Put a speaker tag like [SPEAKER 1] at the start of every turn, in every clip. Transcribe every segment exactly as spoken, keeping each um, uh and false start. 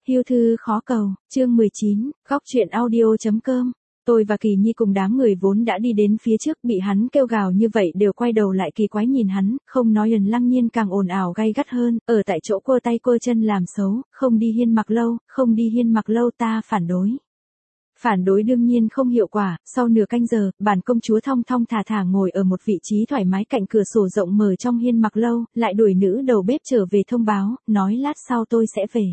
[SPEAKER 1] Hưu thư khó cầu, chương mười chín, góc chuyện audio.com. Tôi và Kỳ Nhi cùng đám người vốn đã đi đến phía trước bị hắn kêu gào như vậy đều quay đầu lại kỳ quái nhìn hắn, không nói. Ẩn Lăng Nhiên càng ồn ào gay gắt hơn, ở tại chỗ quơ tay quơ chân làm xấu, không đi hiên mặc lâu, không đi hiên mặc lâu, ta phản đối. Phản đối đương nhiên không hiệu quả, sau nửa canh giờ, bản công chúa thong thong thả thả ngồi ở một vị trí thoải mái cạnh cửa sổ rộng mở trong hiên mặc lâu, lại đuổi nữ đầu bếp trở về thông báo, nói lát sau tôi sẽ về.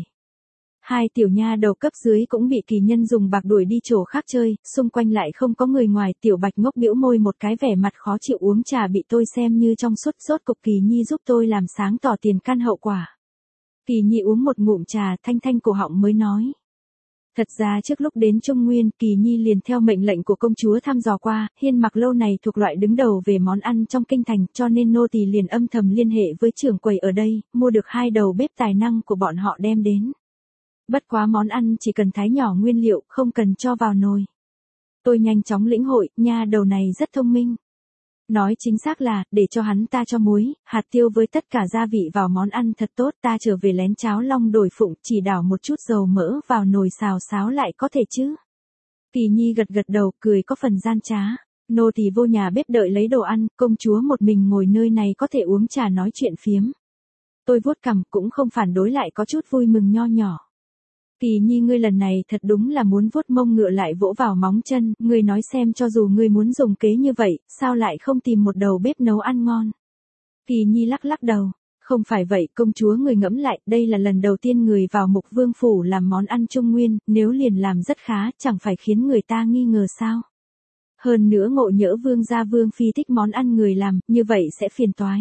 [SPEAKER 1] Hai tiểu nha đầu cấp dưới cũng bị Kỳ Nhân dùng bạc đuổi đi chỗ khác chơi, xung quanh lại không có người ngoài. Tiểu Bạch ngốc bĩu môi một cái vẻ mặt khó chịu uống trà bị tôi xem như trong suốt. Rốt cục Kỳ Nhi giúp tôi làm sáng tỏ tiền căn hậu quả. Kỳ Nhi uống một ngụm trà thanh thanh cổ họng mới nói. Thật ra trước lúc đến Trung Nguyên, Kỳ Nhi liền theo mệnh lệnh của công chúa thăm dò qua, hiên mặc lâu này thuộc loại đứng đầu về món ăn trong kinh thành, cho nên nô tỳ liền âm thầm liên hệ với trưởng quầy ở đây, mua được hai đầu bếp tài năng của bọn họ đem đến. Bất quá món ăn chỉ cần thái nhỏ nguyên liệu, không cần cho vào nồi. Tôi nhanh chóng lĩnh hội, nha đầu này rất thông minh. Nói chính xác là, để cho hắn ta cho muối, hạt tiêu với tất cả gia vị vào món ăn thật tốt. Ta trở về lén cháo long đổi phụng, chỉ đảo một chút dầu mỡ vào nồi xào xáo lại có thể chứ. Kỳ Nhi gật gật đầu, cười có phần gian trá. Nô tỳ vô nhà bếp đợi lấy đồ ăn, công chúa một mình ngồi nơi này có thể uống trà nói chuyện phiếm. Tôi vuốt cằm cũng không phản đối, lại có chút vui mừng nho nhỏ. Kỳ Nhi, ngươi lần này thật đúng là muốn vuốt mông ngựa lại vỗ vào móng chân, ngươi nói xem, cho dù ngươi muốn dùng kế như vậy, sao lại không tìm một đầu bếp nấu ăn ngon. Kỳ Nhi lắc lắc đầu, không phải vậy công chúa, người ngẫm lại, đây là lần đầu tiên người vào Mục Vương phủ làm món ăn Trung Nguyên, nếu liền làm rất khá, chẳng phải khiến người ta nghi ngờ sao. Hơn nữa ngộ nhỡ vương gia vương phi thích món ăn người làm, như vậy sẽ phiền toái.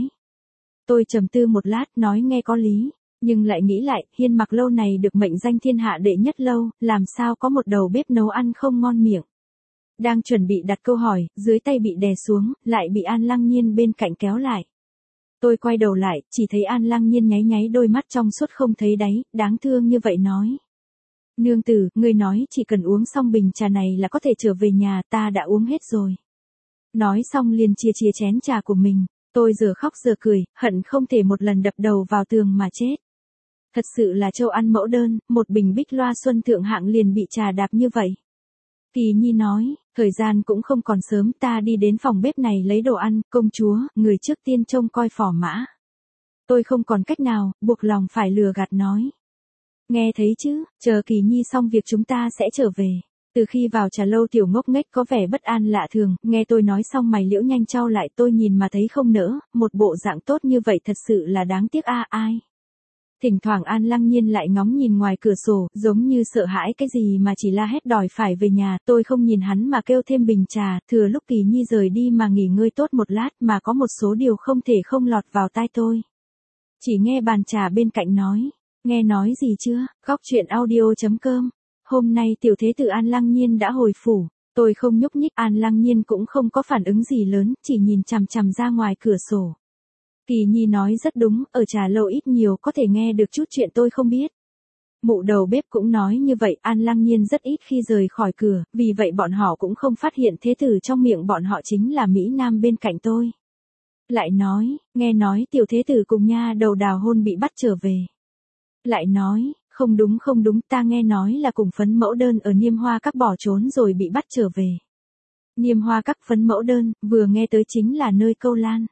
[SPEAKER 1] Tôi trầm tư một lát, nói nghe có lý. Nhưng lại nghĩ lại, hiên mặc lâu này được mệnh danh thiên hạ đệ nhất lâu, làm sao có một đầu bếp nấu ăn không ngon miệng. Đang chuẩn bị đặt câu hỏi, dưới tay bị đè xuống, lại bị An Lăng Nhiên bên cạnh kéo lại. Tôi quay đầu lại, chỉ thấy An Lăng Nhiên nháy nháy đôi mắt trong suốt không thấy đáy, đáng thương như vậy nói. Nương tử, ngươi nói chỉ cần uống xong bình trà này là có thể trở về nhà, ta đã uống hết rồi. Nói xong liền chia chia chén trà của mình, tôi giờ khóc giờ cười, hận không thể một lần đập đầu vào tường mà chết. Thật sự là châu ăn mẫu đơn, một bình bích loa xuân thượng hạng liền bị trà đạp như vậy. Kỳ Nhi nói, thời gian cũng không còn sớm, ta đi đến phòng bếp này lấy đồ ăn, công chúa, người trước tiên trông coi phò mã. Tôi không còn cách nào, buộc lòng phải lừa gạt nói. Nghe thấy chứ, chờ Kỳ Nhi xong việc chúng ta sẽ trở về. Từ khi vào trà lâu tiểu ngốc nghếch có vẻ bất an lạ thường, nghe tôi nói xong mày liễu nhanh chau lại, tôi nhìn mà thấy không nỡ, một bộ dạng tốt như vậy thật sự là đáng tiếc a. Ai. Thỉnh thoảng An Lăng Nhiên lại ngóng nhìn ngoài cửa sổ, giống như sợ hãi cái gì mà chỉ la hét đòi phải về nhà. Tôi không nhìn hắn mà kêu thêm bình trà, thừa lúc Kỳ Nhi rời đi mà nghỉ ngơi tốt một lát, mà có một số điều không thể không lọt vào tai tôi. Chỉ nghe bàn trà bên cạnh nói, nghe nói gì chưa, góc chuyện audio.com. Hôm nay tiểu thế tử An Lăng Nhiên đã hồi phủ, tôi không nhúc nhích, An Lăng Nhiên cũng không có phản ứng gì lớn, chỉ nhìn chằm chằm ra ngoài cửa sổ. Kỳ Nhi nói rất đúng, ở trà lâu ít nhiều có thể nghe được chút chuyện tôi không biết. Mụ đầu bếp cũng nói như vậy, An Lăng Nhiên rất ít khi rời khỏi cửa, vì vậy bọn họ cũng không phát hiện thế tử trong miệng bọn họ chính là Mỹ Nam bên cạnh tôi. Lại nói, nghe nói tiểu thế tử cùng nha đầu đào hôn bị bắt trở về. Lại nói, không đúng không đúng, ta nghe nói là cùng phấn mẫu đơn ở Niêm Hoa Các bỏ trốn rồi bị bắt trở về. Niêm Hoa Các phấn mẫu đơn, vừa nghe tới chính là nơi câu lan.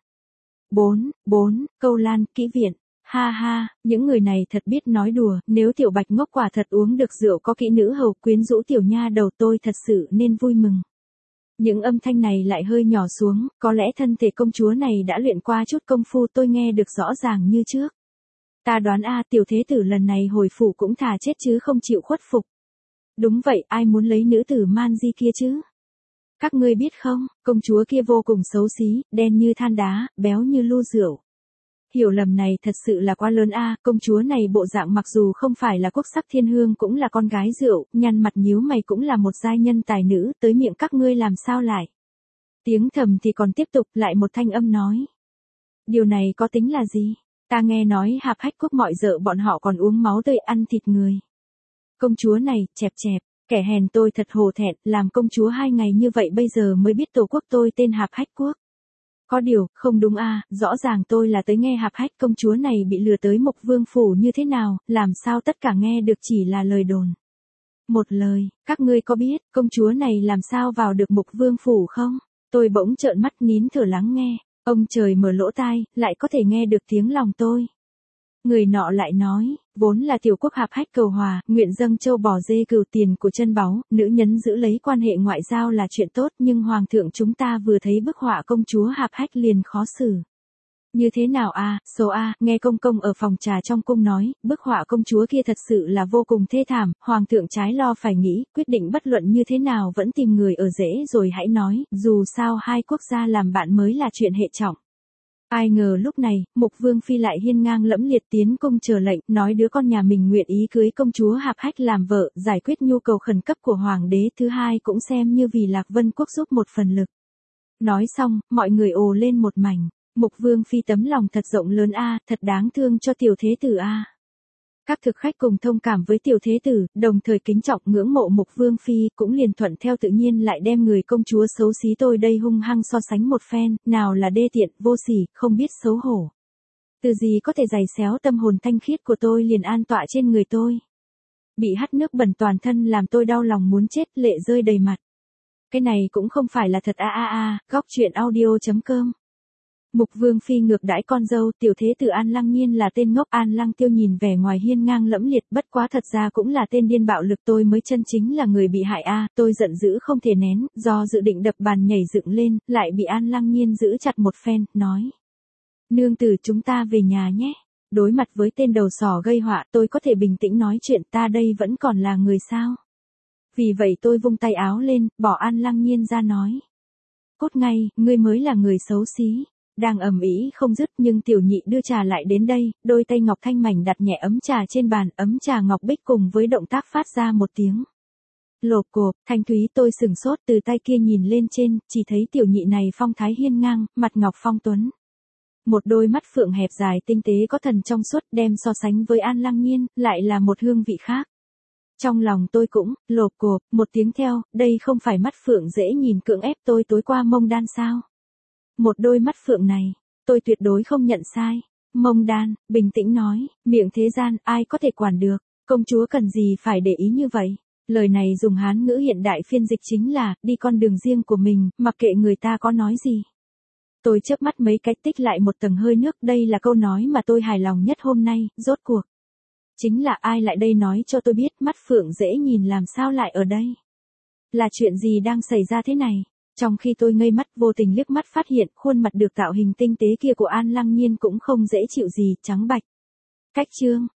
[SPEAKER 1] Bốn, bốn, câu lan, kỹ viện. Ha ha, những người này thật biết nói đùa, nếu tiểu Bạch ngốc quả thật uống được rượu có kỹ nữ hầu quyến rũ tiểu nha đầu, tôi thật sự nên vui mừng. Những âm thanh này lại hơi nhỏ xuống, có lẽ thân thể công chúa này đã luyện qua chút công phu, tôi nghe được rõ ràng như trước. Ta đoán a, tiểu thế tử lần này hồi phủ cũng thà chết chứ không chịu khuất phục. Đúng vậy, ai muốn lấy nữ tử man di kia chứ? Các ngươi biết không, công chúa kia vô cùng xấu xí, đen như than đá, béo như lu rượu. Hiểu lầm này thật sự là quá lớn a, công chúa này bộ dạng mặc dù không phải là quốc sắc thiên hương cũng là con gái rượu, nhăn mặt nhíu mày cũng là một giai nhân tài nữ, tới miệng các ngươi làm sao lại. Tiếng thầm thì còn tiếp tục, lại một thanh âm nói. Điều này có tính là gì? Ta nghe nói Hạp Hách Quốc mọi dợ bọn họ còn uống máu tươi ăn thịt người. Công chúa này, chẹp chẹp, kẻ hèn, tôi thật hổ thẹn, làm công chúa hai ngày như vậy bây giờ mới biết tổ quốc tôi tên Hạp Hách Quốc. Có điều, không đúng a, rõ ràng tôi là tới nghe Hạp Hách công chúa này bị lừa tới Mộc Vương phủ như thế nào, làm sao tất cả nghe được chỉ là lời đồn. Một lời, các ngươi có biết, công chúa này làm sao vào được Mộc Vương phủ không? Tôi bỗng trợn mắt nín thở lắng nghe, ông trời mở lỗ tai, lại có thể nghe được tiếng lòng tôi. Người nọ lại nói, vốn là tiểu quốc Hạp Hách cầu hòa, nguyện dâng châu bò dê cừu tiền của chân báu, nữ nhân giữ lấy quan hệ ngoại giao là chuyện tốt, nhưng hoàng thượng chúng ta vừa thấy bức họa công chúa Hạp Hách liền khó xử. Như thế nào a, số a, nghe công công ở phòng trà trong cung nói, bức họa công chúa kia thật sự là vô cùng thê thảm, hoàng thượng trái lo phải nghĩ, quyết định bất luận như thế nào vẫn tìm người ở rễ rồi hãy nói, dù sao hai quốc gia làm bạn mới là chuyện hệ trọng. Ai ngờ lúc này, Mục Vương phi lại hiên ngang lẫm liệt tiến cung chờ lệnh, nói đứa con nhà mình nguyện ý cưới công chúa Hạp Hách làm vợ, giải quyết nhu cầu khẩn cấp của hoàng đế, thứ hai cũng xem như vì Lạc Vân quốc giúp một phần lực. Nói xong, mọi người ồ lên một mảnh. Mục Vương phi tấm lòng thật rộng lớn a, thật đáng thương cho tiểu thế tử a. Các thực khách cùng thông cảm với tiểu thế tử, đồng thời kính trọng ngưỡng mộ Mục Vương phi, cũng liền thuận theo tự nhiên lại đem người công chúa xấu xí tôi đây hung hăng so sánh một phen, nào là đê tiện, vô sỉ, không biết xấu hổ. Từ gì có thể giày xéo tâm hồn thanh khiết của tôi liền an tọa trên người tôi. Bị hắt nước bẩn toàn thân làm tôi đau lòng muốn chết, lệ rơi đầy mặt. Cái này cũng không phải là thật a a a, góc truyện audio chấm com. Mục Vương phi ngược đãi con dâu, tiểu thế tử An Lăng Nhiên là tên ngốc, An Lăng Tiêu nhìn vẻ ngoài hiên ngang lẫm liệt, bất quá thật ra cũng là tên điên bạo lực, tôi mới chân chính là người bị hại a, tôi giận dữ không thể nén, do dự định đập bàn nhảy dựng lên, lại bị An Lăng Nhiên giữ chặt một phen, nói: "Nương tử, chúng ta về nhà nhé." Đối mặt với tên đầu sỏ gây họa, tôi có thể bình tĩnh nói chuyện, ta đây vẫn còn là người sao? Vì vậy tôi vung tay áo lên, bỏ An Lăng Nhiên ra nói: "Cút ngay, ngươi mới là người xấu xí." Đang ầm ĩ không dứt nhưng tiểu nhị đưa trà lại đến đây, đôi tay ngọc thanh mảnh đặt nhẹ ấm trà trên bàn, ấm trà ngọc bích cùng với động tác phát ra một tiếng lộp cộp, thanh thúy. Tôi sừng sốt, từ tay kia nhìn lên trên, chỉ thấy tiểu nhị này phong thái hiên ngang, mặt ngọc phong tuấn. Một đôi mắt phượng hẹp dài tinh tế có thần trong suốt, đem so sánh với An Lăng Nhiên, lại là một hương vị khác. Trong lòng tôi cũng, lộp cộp, một tiếng theo, đây không phải mắt phượng dễ nhìn cưỡng ép tôi tối qua mông đan sao? Một đôi mắt phượng này, tôi tuyệt đối không nhận sai. Mông đan, bình tĩnh nói, miệng thế gian, ai có thể quản được, công chúa cần gì phải để ý như vậy. Lời này dùng Hán ngữ hiện đại phiên dịch chính là, đi con đường riêng của mình, mặc kệ người ta có nói gì. Tôi chớp mắt mấy cái tích lại một tầng hơi nước, đây là câu nói mà tôi hài lòng nhất hôm nay, rốt cuộc. Chính là ai lại đây nói cho tôi biết mắt phượng dễ nhìn làm sao lại ở đây. Là chuyện gì đang xảy ra thế này? Trong khi tôi ngây mắt vô tình liếc mắt phát hiện khuôn mặt được tạo hình tinh tế kia của An Lăng Nhiên cũng không dễ chịu gì, trắng bạch. Cách chương.